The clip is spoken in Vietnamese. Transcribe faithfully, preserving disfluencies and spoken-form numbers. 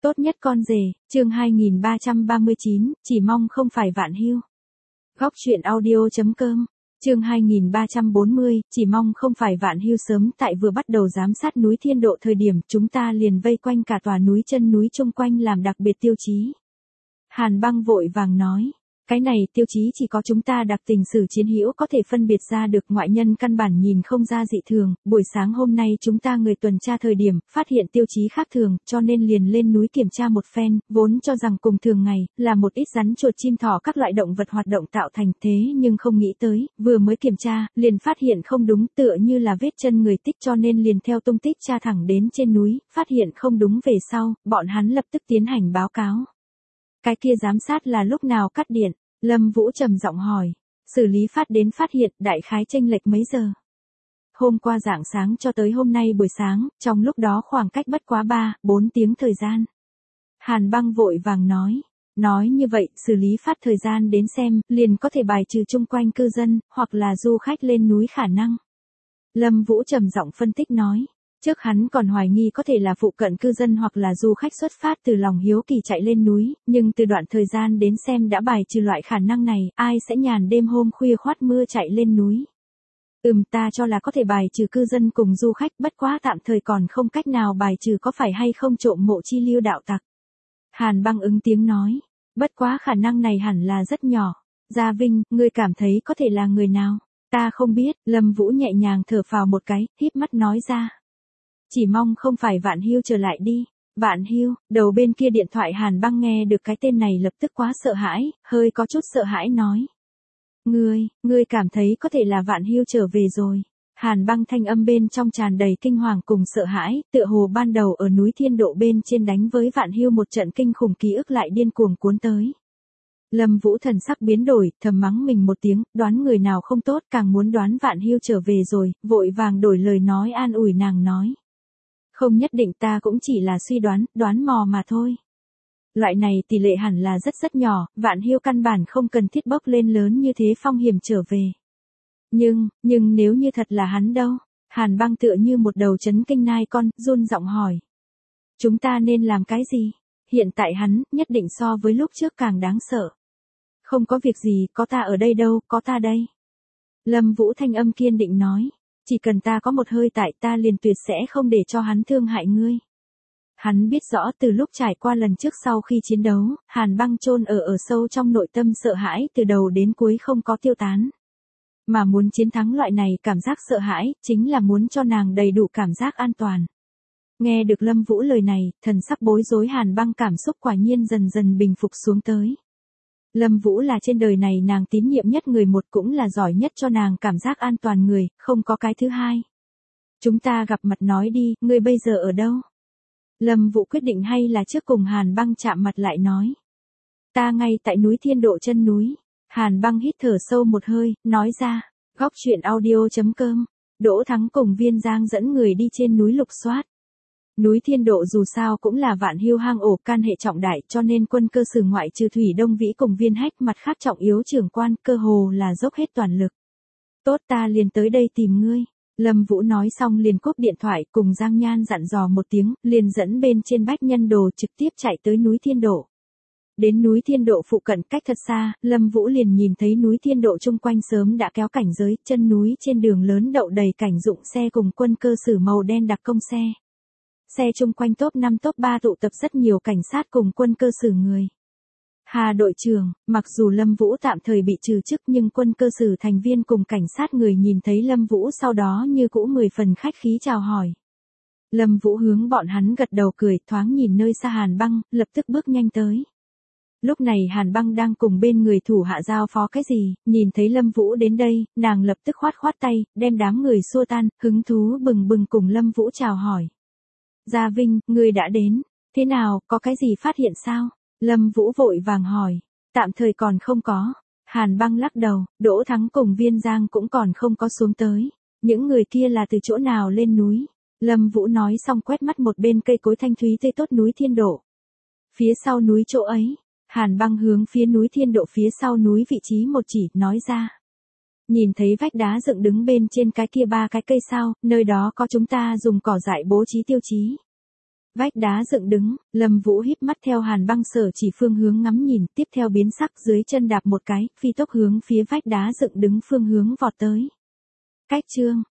Tốt nhất con rể, chương hai nghìn ba trăm ba mươi chín, chỉ mong không phải Vạn Hưu. Góc truyện audio.com, chương hai nghìn ba trăm bốn mươi, chỉ mong không phải Vạn Hưu. Sớm tại vừa bắt đầu giám sát núi Thiên Độ thời điểm, chúng ta liền vây quanh cả tòa núi chân núi chung quanh làm đặc biệt tiêu chí. Hàn Băng vội vàng nói. Cái này tiêu chí chỉ có chúng ta đặc tình sử chiến hữu có thể phân biệt ra được, ngoại nhân căn bản nhìn không ra dị thường. Buổi sáng hôm nay chúng ta người tuần tra thời điểm, phát hiện tiêu chí khác thường, cho nên liền lên núi kiểm tra một phen, vốn cho rằng cùng thường ngày, là một ít rắn chuột chim thỏ các loại động vật hoạt động tạo thành, thế nhưng không nghĩ tới, vừa mới kiểm tra, liền phát hiện không đúng, tựa như là vết chân người tích, cho nên liền theo tung tích tra thẳng đến trên núi, phát hiện không đúng về sau, bọn hắn lập tức tiến hành báo cáo. Cái kia giám sát là lúc nào cắt điện? Lâm Vũ trầm giọng hỏi. Xử lý phát đến phát hiện, đại khái chênh lệch mấy giờ? Hôm qua rạng sáng cho tới hôm nay buổi sáng, trong lúc đó khoảng cách bất quá ba, bốn tiếng thời gian. Hàn Băng vội vàng nói. Nói như vậy, xử lý phát thời gian đến xem, liền có thể bài trừ chung quanh cư dân, hoặc là du khách lên núi khả năng. Lâm Vũ trầm giọng phân tích nói. Trước hắn còn hoài nghi có thể là phụ cận cư dân hoặc là du khách xuất phát từ lòng hiếu kỳ chạy lên núi, nhưng từ đoạn thời gian đến xem đã bài trừ loại khả năng này, ai sẽ nhàn đêm hôm khuya khoát mưa chạy lên núi. Ừm, ta cho là có thể bài trừ cư dân cùng du khách, bất quá tạm thời còn không cách nào bài trừ có phải hay không trộm mộ chi lưu đạo tặc. Hàn Băng ứng tiếng nói, bất quá khả năng này hẳn là rất nhỏ. Gia Vinh, ngươi cảm thấy có thể là người nào? Ta không biết. Lâm Vũ nhẹ nhàng thở phào một cái, híp mắt nói ra. Chỉ mong không phải Vạn Hưu trở lại đi. Vạn Hưu, đầu bên kia điện thoại Hàn Băng nghe được cái tên này lập tức quá sợ hãi, hơi có chút sợ hãi nói. Ngươi, ngươi cảm thấy có thể là Vạn Hưu trở về rồi. Hàn Băng thanh âm bên trong tràn đầy kinh hoàng cùng sợ hãi, tựa hồ ban đầu ở núi Thiên Độ bên trên đánh với Vạn Hưu một trận kinh khủng ký ức lại điên cuồng cuốn tới. Lâm Vũ thần sắc biến đổi, thầm mắng mình một tiếng, đoán người nào không tốt, càng muốn đoán Vạn Hưu trở về rồi, vội vàng đổi lời nói an ủi nàng nói. Không nhất định, ta cũng chỉ là suy đoán, đoán mò mà thôi. Loại này tỷ lệ hẳn là rất rất nhỏ, Vạn Hưu căn bản không cần thiết bốc lên lớn như thế phong hiểm trở về. Nhưng, nhưng nếu như thật là hắn đâu? Hàn Băng tựa như một đầu chấn kinh nai con, run giọng hỏi. Chúng ta nên làm cái gì? Hiện tại hắn, nhất định so với lúc trước càng đáng sợ. Không có việc gì, có ta ở đây đâu, có ta đây. Lâm Vũ thanh âm kiên định nói. Chỉ cần ta có một hơi tại, ta liền tuyệt sẽ không để cho hắn thương hại ngươi. Hắn biết rõ từ lúc trải qua lần trước sau khi chiến đấu, Hàn Băng chôn ở ở sâu trong nội tâm sợ hãi từ đầu đến cuối không có tiêu tán. Mà muốn chiến thắng loại này cảm giác sợ hãi, chính là muốn cho nàng đầy đủ cảm giác an toàn. Nghe được Lâm Vũ lời này, thần sắc bối rối Hàn Băng cảm xúc quả nhiên dần dần bình phục xuống tới. Lâm Vũ là trên đời này nàng tín nhiệm nhất người một, cũng là giỏi nhất cho nàng cảm giác an toàn người, không có cái thứ hai. Chúng ta gặp mặt nói đi, ngươi bây giờ ở đâu? Lâm Vũ quyết định hay là trước cùng Hàn Băng chạm mặt lại nói. Ta ngay tại núi Thiên Độ chân núi. Hàn Băng hít thở sâu một hơi, nói ra. Góc truyện audio.com, Đỗ Thắng cùng Viên Giang dẫn người đi trên núi lục soát. Núi Thiên Độ dù sao cũng là Vạn Hưu hang ổ can hệ trọng đại, cho nên quân cơ sử ngoại trừ Thủy Đông Vĩ cùng Viên Hách, mặt khác trọng yếu trưởng quan, cơ hồ là dốc hết toàn lực. Tốt, ta liền tới đây tìm ngươi. Lâm Vũ nói xong liền cúp điện thoại, cùng Giang Nhan dặn dò một tiếng, liền dẫn bên trên bách nhân đồ trực tiếp chạy tới núi Thiên Độ. Đến núi Thiên Độ phụ cận cách thật xa, Lâm Vũ liền nhìn thấy núi Thiên Độ chung quanh sớm đã kéo cảnh giới, chân núi trên đường lớn đậu đầy cảnh dụng xe cùng quân cơ sử màu đen đặc công xe. Xe chung quanh top năm top ba tụ tập rất nhiều cảnh sát cùng quân cơ sử người. Hà đội trưởng, mặc dù Lâm Vũ tạm thời bị trừ chức nhưng quân cơ sử thành viên cùng cảnh sát người nhìn thấy Lâm Vũ sau đó như cũ mười phần khách khí chào hỏi. Lâm Vũ hướng bọn hắn gật đầu cười, thoáng nhìn nơi xa Hàn Băng, lập tức bước nhanh tới. Lúc này Hàn Băng đang cùng bên người thủ hạ giao phó cái gì, nhìn thấy Lâm Vũ đến đây, nàng lập tức khoát khoát tay, đem đám người xua tan, hứng thú bừng bừng cùng Lâm Vũ chào hỏi. Gia Vinh, ngươi đã đến, thế nào, có cái gì phát hiện sao? Lâm Vũ vội vàng hỏi, tạm thời còn không có. Hàn Băng lắc đầu, Đỗ Thắng cùng Viên Giang cũng còn không có xuống tới. Những người kia là từ chỗ nào lên núi? Lâm Vũ nói xong quét mắt một bên cây cối thanh thúy tươi tốt núi Thiên Độ. Phía sau núi chỗ ấy, Hàn Băng hướng phía núi Thiên Độ phía sau núi vị trí một chỉ, nói ra. Nhìn thấy vách đá dựng đứng bên trên cái kia ba cái cây sao, nơi đó có chúng ta dùng cỏ dại bố trí tiêu chí. Vách đá dựng đứng, Lâm Vũ híp mắt theo Hàn Băng Sở chỉ phương hướng ngắm nhìn, tiếp theo biến sắc dưới chân đạp một cái, phi tốc hướng phía vách đá dựng đứng phương hướng vọt tới. Cách chương